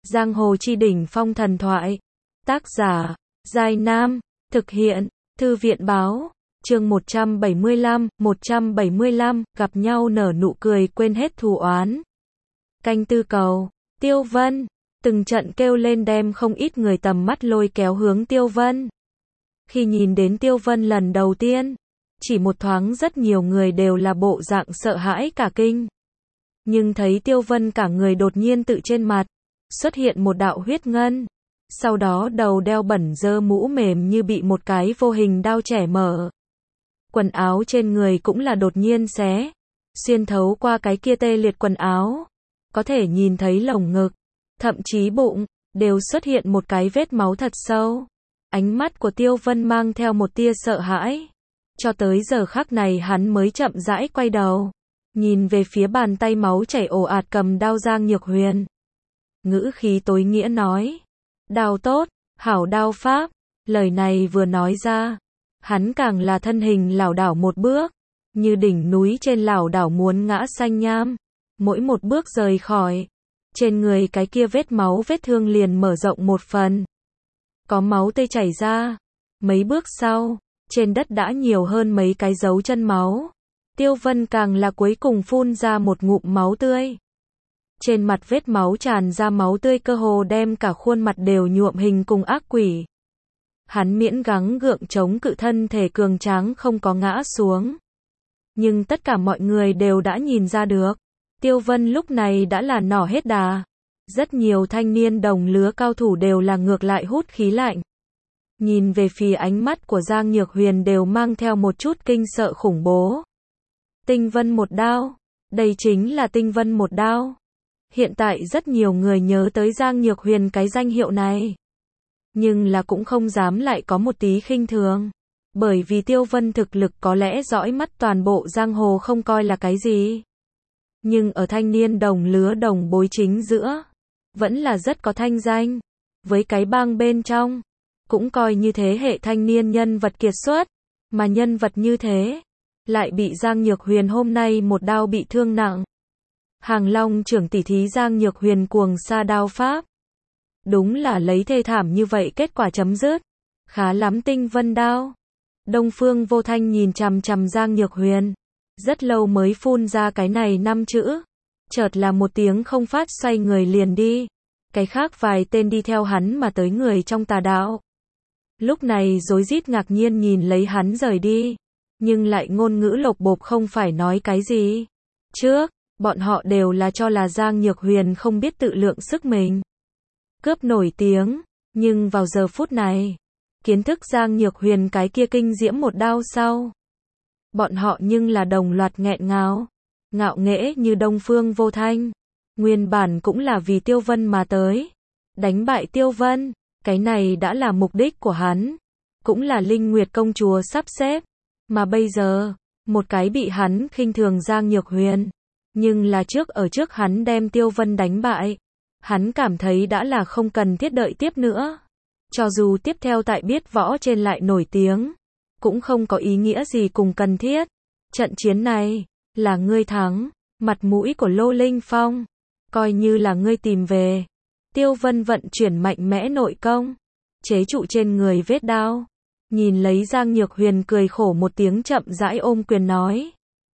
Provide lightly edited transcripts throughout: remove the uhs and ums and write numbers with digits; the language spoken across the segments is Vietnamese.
Giang hồ chi đỉnh phong thần thoại. Tác giả, Giai Nam. Thực hiện, Thư viện báo. Chương 175, gặp nhau nở nụ cười quên hết thù oán. Canh tư cầu, Tiêu Vân. Từng trận kêu lên đem không ít người tầm mắt lôi kéo hướng Tiêu Vân. Khi nhìn đến Tiêu Vân lần đầu tiên, chỉ một thoáng rất nhiều người đều là bộ dạng sợ hãi cả kinh. Nhưng thấy Tiêu Vân cả người đột nhiên tự trên mặt, xuất hiện một đạo huyết ngân. Sau đó đầu đeo bẩn dơ mũ mềm như bị một cái vô hình đao chẻ mở. Quần áo trên người cũng là đột nhiên xé, xuyên thấu qua cái kia tê liệt quần áo. Có thể nhìn thấy lồng ngực, thậm chí bụng, đều xuất hiện một cái vết máu thật sâu. Ánh mắt của Tiêu Vân mang theo một tia sợ hãi. Cho tới giờ khắc này hắn mới chậm rãi quay đầu, nhìn về phía bàn tay máu chảy ồ ạt cầm đao Giang Nhược Huyền. Ngữ khí tối nghĩa nói, đao tốt, hảo đao pháp. Lời này vừa nói ra, hắn càng là thân hình lảo đảo một bước, như đỉnh núi trên lảo đảo muốn ngã xanh nham. Mỗi một bước rời khỏi, trên người cái kia vết máu vết thương liền mở rộng một phần. Có máu tươi chảy ra. Mấy bước sau, trên đất đã nhiều hơn mấy cái dấu chân máu. Tiêu Vân càng là cuối cùng phun ra một ngụm máu tươi. Trên mặt vết máu tràn ra máu tươi cơ hồ đem cả khuôn mặt đều nhuộm hình cùng ác quỷ. Hắn miễn gắng gượng chống cự thân thể cường tráng không có ngã xuống. Nhưng tất cả mọi người đều đã nhìn ra được, Tiêu Vân lúc này đã là nỏ hết đà. Rất nhiều thanh niên đồng lứa cao thủ đều là ngược lại hút khí lạnh. Nhìn về phía ánh mắt của Giang Nhược Huyền đều mang theo một chút kinh sợ khủng bố. Tinh Vân một đao. Đây chính là Tinh Vân một đao. Hiện tại rất nhiều người nhớ tới Giang Nhược Huyền cái danh hiệu này. Nhưng là cũng không dám lại có một tí khinh thường. Bởi vì Tiêu Vân thực lực có lẽ dõi mắt toàn bộ giang hồ không coi là cái gì. Nhưng ở thanh niên đồng lứa đồng bối chính giữa, vẫn là rất có thanh danh. Với cái bang bên trong, cũng coi như thế hệ thanh niên nhân vật kiệt xuất. Mà nhân vật như thế, lại bị Giang Nhược Huyền hôm nay một đao bị thương nặng. Hàng Long trưởng tỷ thí Giang Nhược Huyền cuồng sa đao pháp. Đúng là lấy thê thảm như vậy kết quả chấm dứt. Khá lắm Tinh Vân đao. Đông Phương Vô Thanh nhìn chằm chằm Giang Nhược Huyền. Rất lâu mới phun ra cái này 5 chữ. Chợt là một tiếng không phát xoay người liền đi. Cái khác vài tên đi theo hắn mà tới người trong tà đạo. Lúc này rối rít ngạc nhiên nhìn lấy hắn rời đi. Nhưng lại ngôn ngữ lộc bộp không phải nói cái gì. Trước, bọn họ đều là cho là Giang Nhược Huyền không biết tự lượng sức mình. Cướp nổi tiếng. Nhưng vào giờ phút này, kiến thức Giang Nhược Huyền cái kia kinh diễm một đao sau. Bọn họ nhưng là đồng loạt nghẹn ngào. Ngạo nghễ như Đông Phương Vô Thanh. Nguyên bản cũng là vì Tiêu Vân mà tới. Đánh bại Tiêu Vân. Cái này đã là mục đích của hắn. Cũng là Linh Nguyệt công chúa sắp xếp. Mà bây giờ, một cái bị hắn khinh thường Giang Nhược Huyền. Nhưng là ở trước hắn đem Tiêu Vân đánh bại. Hắn cảm thấy đã là không cần thiết đợi tiếp nữa. Cho dù tiếp theo tại biết võ trên lại nổi tiếng, cũng không có ý nghĩa gì cùng cần thiết. Trận chiến này, là ngươi thắng, mặt mũi của Lô Linh Phong, coi như là ngươi tìm về. Tiêu Vân vận chuyển mạnh mẽ nội công, chế trụ trên người vết đao. Nhìn lấy Giang Nhược Huyền cười khổ một tiếng chậm rãi ôm quyền nói.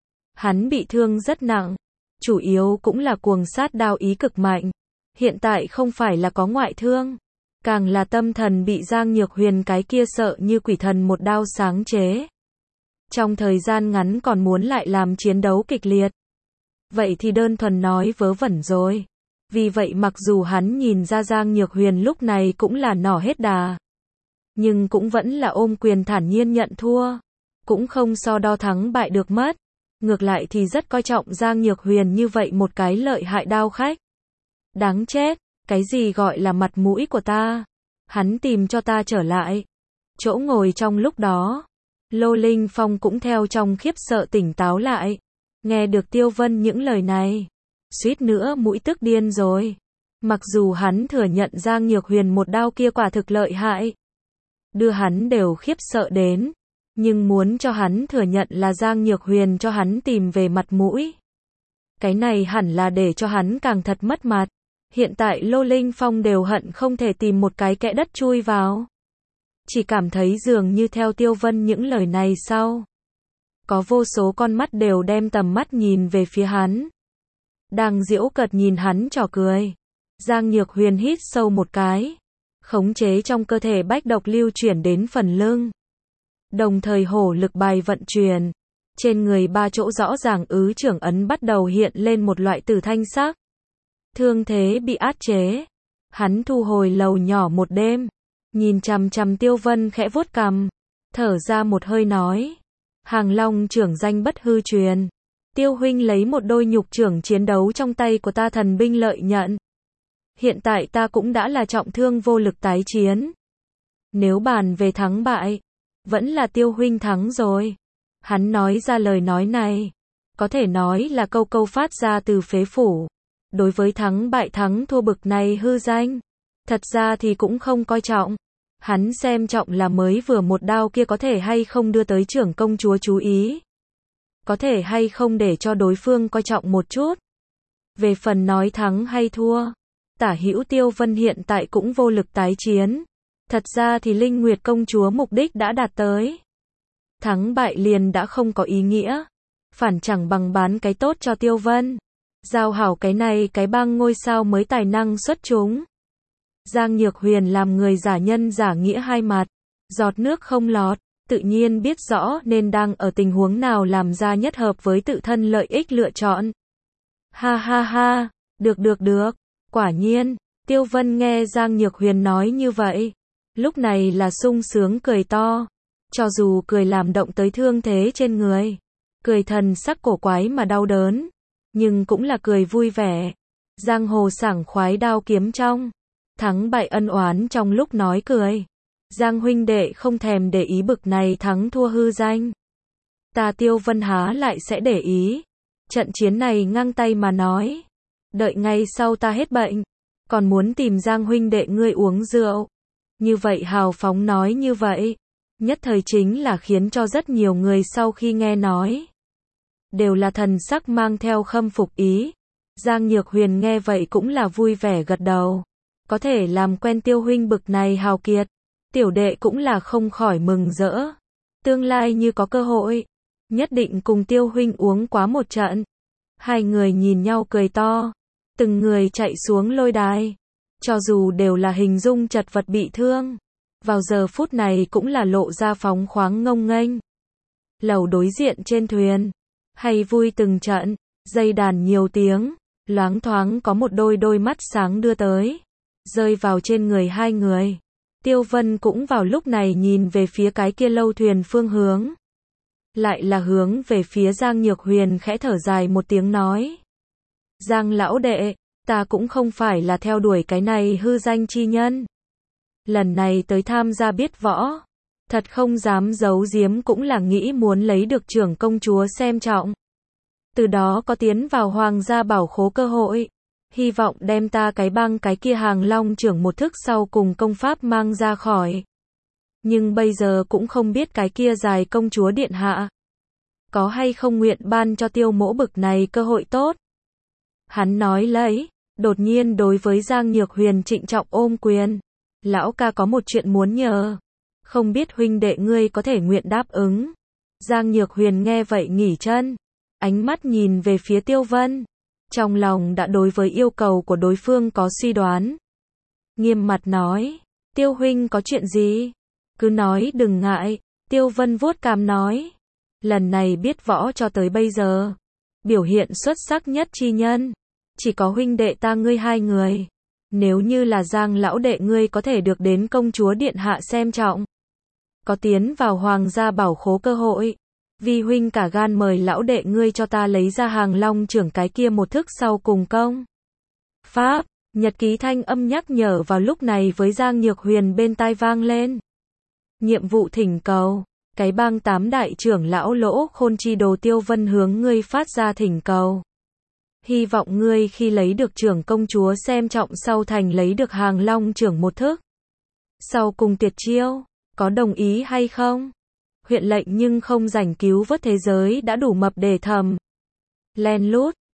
Hắn bị thương rất nặng, chủ yếu cũng là cuồng sát đao ý cực mạnh. Hiện tại không phải là có ngoại thương, càng là tâm thần bị Giang Nhược Huyền cái kia sợ như quỷ thần một đao sáng chế. Trong thời gian ngắn còn muốn lại làm chiến đấu kịch liệt. Vậy thì đơn thuần nói vớ vẩn rồi. Vì vậy mặc dù hắn nhìn ra Giang Nhược Huyền lúc này cũng là nỏ hết đà. Nhưng cũng vẫn là ôm quyền thản nhiên nhận thua. Cũng không so đo thắng bại được mất. Ngược lại thì rất coi trọng Giang Nhược Huyền như vậy một cái lợi hại đao khách. Đáng chết, cái gì gọi là mặt mũi của ta? Hắn tìm cho ta trở lại. Chỗ ngồi trong lúc đó, Lô Linh Phong cũng theo trong khiếp sợ tỉnh táo lại. Nghe được Tiêu Vân những lời này, suýt nữa mũi tức điên rồi. Mặc dù hắn thừa nhận Giang Nhược Huyền một đao kia quả thực lợi hại, đưa hắn đều khiếp sợ đến. Nhưng muốn cho hắn thừa nhận là Giang Nhược Huyền cho hắn tìm về mặt mũi. Cái này hẳn là để cho hắn càng thật mất mặt. Hiện tại Lô Linh Phong đều hận không thể tìm một cái kẽ đất chui vào. Chỉ cảm thấy dường như theo Tiêu Vân những lời này sau. Có vô số con mắt đều đem tầm mắt nhìn về phía hắn. Đang giễu cợt nhìn hắn trò cười. Giang Nhược Huyền hít sâu một cái. Khống chế trong cơ thể bách độc lưu chuyển đến phần lưng. Đồng thời hổ lực bài vận chuyển. Trên người ba chỗ rõ ràng trưởng ấn bắt đầu hiện lên một loại tử thanh sắc. Thương thế bị áp chế. Hắn thu hồi lầu nhỏ một đêm. Nhìn chằm chằm Tiêu Vân khẽ vuốt cằm. Thở ra một hơi nói. Hàng Long trưởng danh bất hư truyền. Tiêu huynh lấy một đôi nhục trưởng chiến đấu trong tay của ta thần binh lợi nhận. Hiện tại ta cũng đã là trọng thương vô lực tái chiến. Nếu bàn về thắng bại, vẫn là Tiêu huynh thắng rồi. Hắn nói ra lời nói này, có thể nói là câu câu phát ra từ phế phủ. Đối với thắng bại thắng thua bực này hư danh, thật ra thì cũng không coi trọng. Hắn xem trọng là mới vừa một đao kia có thể hay không đưa tới trưởng công chúa chú ý. Có thể hay không để cho đối phương coi trọng một chút. Về phần nói thắng hay thua, Tả hữu Tiêu Vân hiện tại cũng vô lực tái chiến. Thật ra thì Linh Nguyệt công chúa mục đích đã đạt tới. Thắng bại liền đã không có ý nghĩa. Phản chẳng bằng bán cái tốt cho Tiêu Vân. Giao hảo cái này cái bang ngôi sao mới tài năng xuất chúng. Giang Nhược Huyền làm người giả nhân giả nghĩa hai mặt. Giọt nước không lọt. Tự nhiên biết rõ nên đang ở tình huống nào làm ra nhất hợp với tự thân lợi ích lựa chọn. Ha ha ha. Được. Quả nhiên. Tiêu Vân nghe Giang Nhược Huyền nói như vậy. Lúc này là sung sướng cười to. Cho dù cười làm động tới thương thế trên người. Cười thần sắc cổ quái mà đau đớn. Nhưng cũng là cười vui vẻ. Giang hồ sảng khoái đao kiếm trong. Thắng bại ân oán trong lúc nói cười. Giang huynh đệ không thèm để ý bực này thắng thua hư danh. Ta Tiêu Vân há lại sẽ để ý. Trận chiến này ngang tay mà nói. Đợi ngay sau ta hết bệnh. Còn muốn tìm Giang huynh đệ ngươi uống rượu. Như vậy hào phóng nói như vậy. Nhất thời chính là khiến cho rất nhiều người sau khi nghe nói. Đều là thần sắc mang theo khâm phục ý. Giang Nhược Huyền nghe vậy cũng là vui vẻ gật đầu. Có thể làm quen Tiêu huynh bực này hào kiệt. Tiểu đệ cũng là không khỏi mừng rỡ. Tương lai như có cơ hội. Nhất định cùng Tiêu huynh uống quá một trận. Hai người nhìn nhau cười to. Từng người chạy xuống lôi đài. Cho dù đều là hình dung chật vật bị thương. Vào giờ phút này cũng là lộ ra phóng khoáng ngông nghênh. Lầu đối diện trên thuyền. Hay vui từng trận. Dây đàn nhiều tiếng. Loáng thoáng có một đôi mắt sáng đưa tới. Rơi vào trên người hai người. Tiêu Vân cũng vào lúc này nhìn về phía cái kia lâu thuyền phương hướng. Lại là hướng về phía Giang Nhược Huyền khẽ thở dài một tiếng nói. Giang lão đệ, ta cũng không phải là theo đuổi cái này hư danh chi nhân. Lần này tới tham gia biết võ. Thật không dám giấu giếm cũng là nghĩ muốn lấy được trưởng công chúa xem trọng. Từ đó có tiến vào hoàng gia bảo khố cơ hội. Hy vọng đem ta cái băng cái kia Hàng Long trưởng một thức sau cùng công pháp mang ra khỏi. Nhưng bây giờ cũng không biết cái kia dài công chúa điện hạ. Có hay không nguyện ban cho Tiêu mỗ bực này cơ hội tốt. Hắn nói lấy, đột nhiên đối với Giang Nhược Huyền trịnh trọng ôm quyền. Lão ca có một chuyện muốn nhờ. Không biết huynh đệ ngươi có thể nguyện đáp ứng. Giang Nhược Huyền nghe vậy nghỉ chân. Ánh mắt nhìn về phía Tiêu Vân. Trong lòng đã đối với yêu cầu của đối phương có suy đoán. Nghiêm mặt nói. Tiêu huynh có chuyện gì? Cứ nói đừng ngại. Tiêu Vân vuốt cằm nói. Lần này biết võ cho tới bây giờ. Biểu hiện xuất sắc nhất chi nhân. Chỉ có huynh đệ ta ngươi hai người. Nếu như là Giang lão đệ ngươi có thể được đến công chúa điện hạ xem trọng. Có tiến vào hoàng gia bảo khố cơ hội. Vi huynh cả gan mời lão đệ ngươi cho ta lấy ra Hàng Long trưởng cái kia một thức sau cùng công. Pháp, nhật ký thanh âm nhắc nhở vào lúc này với Giang Nhược Huyền bên tai vang lên. Nhiệm vụ thỉnh cầu. Cái bang 8 đại trưởng lão Lỗ Khôn chi đồ Tiêu Vân hướng ngươi phát ra thỉnh cầu. Hy vọng ngươi khi lấy được trưởng công chúa xem trọng sau thành lấy được Hàng Long trưởng một thức. Sau cùng tuyệt chiêu, có đồng ý hay không? Huyện lệnh nhưng không rảnh cứu vớt thế giới đã đủ mập để thầm. Len lút,